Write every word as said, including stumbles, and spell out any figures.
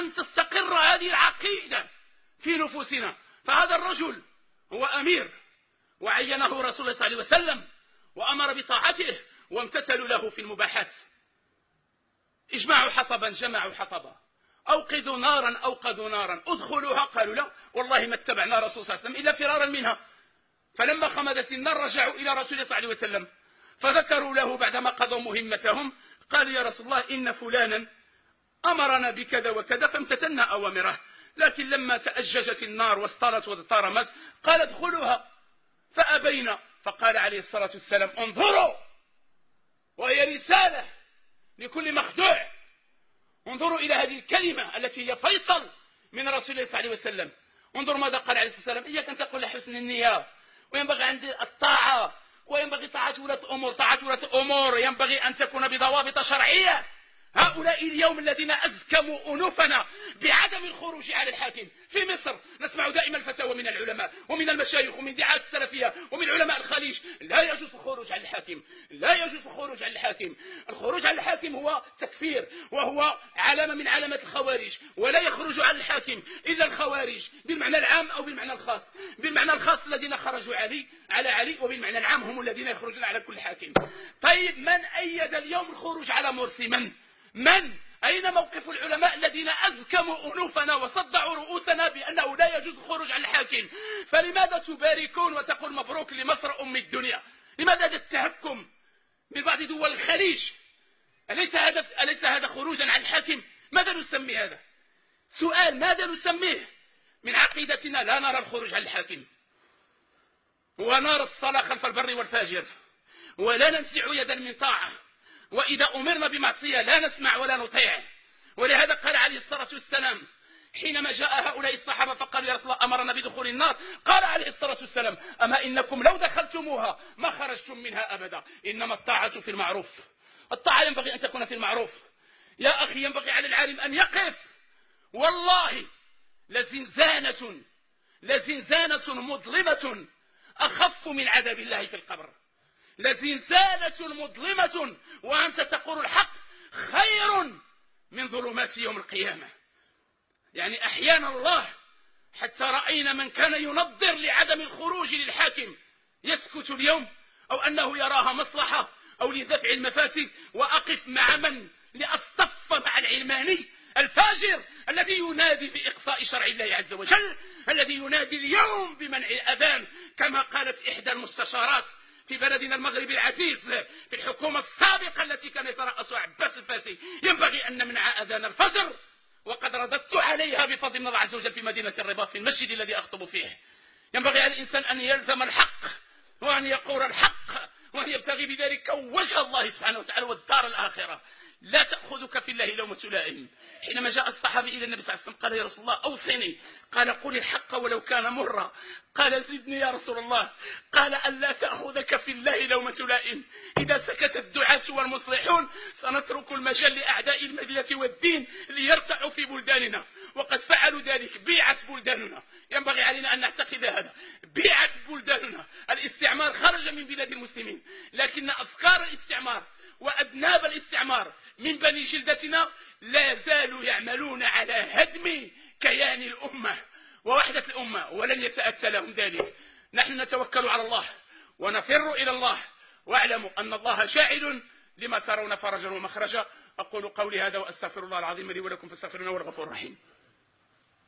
أن تستقر هذه العقيدة في نفوسنا. فهذا الرجل هو أمير وعينه رسول الله صلى الله عليه وسلم وأمر بطاعته وامتثلوا له في المباحات. اجمعوا حطبا جمعوا حطبا، أوقدوا نارا أوقدوا نارا، ادخلوها قالوا لا والله ما اتبعنا رسول صلى الله عليه وسلم إلا فرارا منها. فلما خمدت النار رجعوا إلى رسول الله صلى الله عليه وسلم فذكروا له بعدما قضوا مهمتهم، قالوا يا رسول الله إن فلانا أمرنا بكذا وكذا فامتثلنا أوامره، لكن لما تأججت النار واسترت واضطرمت قال ادخلوها فأبينا. فقال عليه الصلاة والسلام انظروا، وهي رسالة لكل مخدوع، انظروا إلى هذه الكلمة التي هي فيصل من رسول الله صلى الله عليه وسلم. انظروا ماذا قال عليه الصلاة والسلام: إياك أن تقول حسن النية، وينبغي عندي الطاعة، وينبغي طاعة ولاة أمور. طاعة ولاة أمور ينبغي أن تكون بضوابط شرعية. هؤلاء اليوم الذين أزكموا أنوفنا بعدم الخروج على الحاكم. في مصر نسمع دائما الفتاوى من العلماء ومن المشايخ ومن دعاة السلفية ومن علماء الخليج: لا يجوز الخروج على الحاكم، لا يجوز الخروج على الحاكم. الخروج على الحاكم هو تكفير، وهو علامة من علامات الخوارج، ولا يخرج على الحاكم إلا الخوارج بالمعنى العام أو بالمعنى الخاص. بالمعنى الخاص الذين خرجوا علي على علي، وبالمعنى العام هم الذين يخرجون على كل حاكم. طيب من أيد اليوم الخروج على مرسي؟ من؟ من؟ أين موقف العلماء الذين أزكموا أنوفنا وصدعوا رؤوسنا بأنه لا يجوز الخروج على الحاكم؟ فلماذا تباركون وتقول مبروك لمصر أم الدنيا؟ لماذا هذا التهكم من بعض دول الخليج؟ أليس هذا أليس هذا خروجا على الحاكم؟ ماذا نسمي هذا؟ سؤال: ماذا نسميه؟ من عقيدتنا لا نرى الخروج على الحاكم، ونرى الصلاة خلف البر والفاجر، ولا ننزع يدا من طاعة، وإذا أمرنا بمعصية لا نسمع ولا نطيع. ولهذا قال عليه الصلاة والسلام حينما جاء هؤلاء الصحابة فقالوا يا رسول الله أمرنا بدخول النار، قال عليه الصلاة والسلام: أما إنكم لو دخلتموها ما خرجتم منها أبدا، إنما الطاعة في المعروف. الطاعة ينبغي أن تكون في المعروف. يا أخي ينبغي على العالم أن يقف. والله لزنزانة لزنزانة مظلمة أخف من عذاب الله في القبر. لزنزانة مظلمة وأنت تقول الحق خير من ظلمات يوم القيامة. يعني أحيانا الله حتى رأينا من كان ينظر لعدم الخروج للحاكم يسكت اليوم، أو أنه يراها مصلحة أو لدفع المفاسد، وأقف مع من؟ لأصطف مع العلماني الفاجر الذي ينادي بإقصاء شرع الله عز وجل، الذي ينادي اليوم بمنع الأذان، كما قالت إحدى المستشارات في بلدنا المغربي العزيز في الحكومة السابقة التي كان يترأسها عباس الفاسي: ينبغي أن نمنع أذان الفجر. وقد رددت عليها بفضل الله عز وجل في مدينة الرباط في المسجد الذي أخطب فيه. ينبغي على الإنسان أن يلزم الحق وأن يقول الحق وأن يبتغي بذلك وجه الله سبحانه وتعالى والدار الآخرة. لا تأخذك في الله لومة لائم. حينما جاء الصحابي إلى النبي صلى الله عليه وسلم قال: يا رسول الله أوصني. قال: قل الحق ولو كان مرا. قال: زدني يا رسول الله. قال: ألا تأخذك في الله لومة لائم. إذا سكت الدعاة والمصلحون سنترك المجال لأعداء الملة والدين ليرتعوا في بلداننا، وقد فعلوا ذلك. بيعت بلداننا. ينبغي علينا أن نعتقد هذا. بيعت بلداننا. الاستعمار خرج من بلاد المسلمين، لكن أفكار الاستعمار وأذناب الاستعمار من بني جلدتنا لا زالوا يعملون على هدم كيان الأمة ووحدة الأمة، ولن يتأتى لهم ذلك. نحن نتوكل على الله ونفر إلى الله، واعلموا أن الله جاعل لما ترون فرجا ومخرجا. أقول قولي هذا وأستغفر الله العظيم لي ولكم فاستغفروه، هو الغفور الرحيم.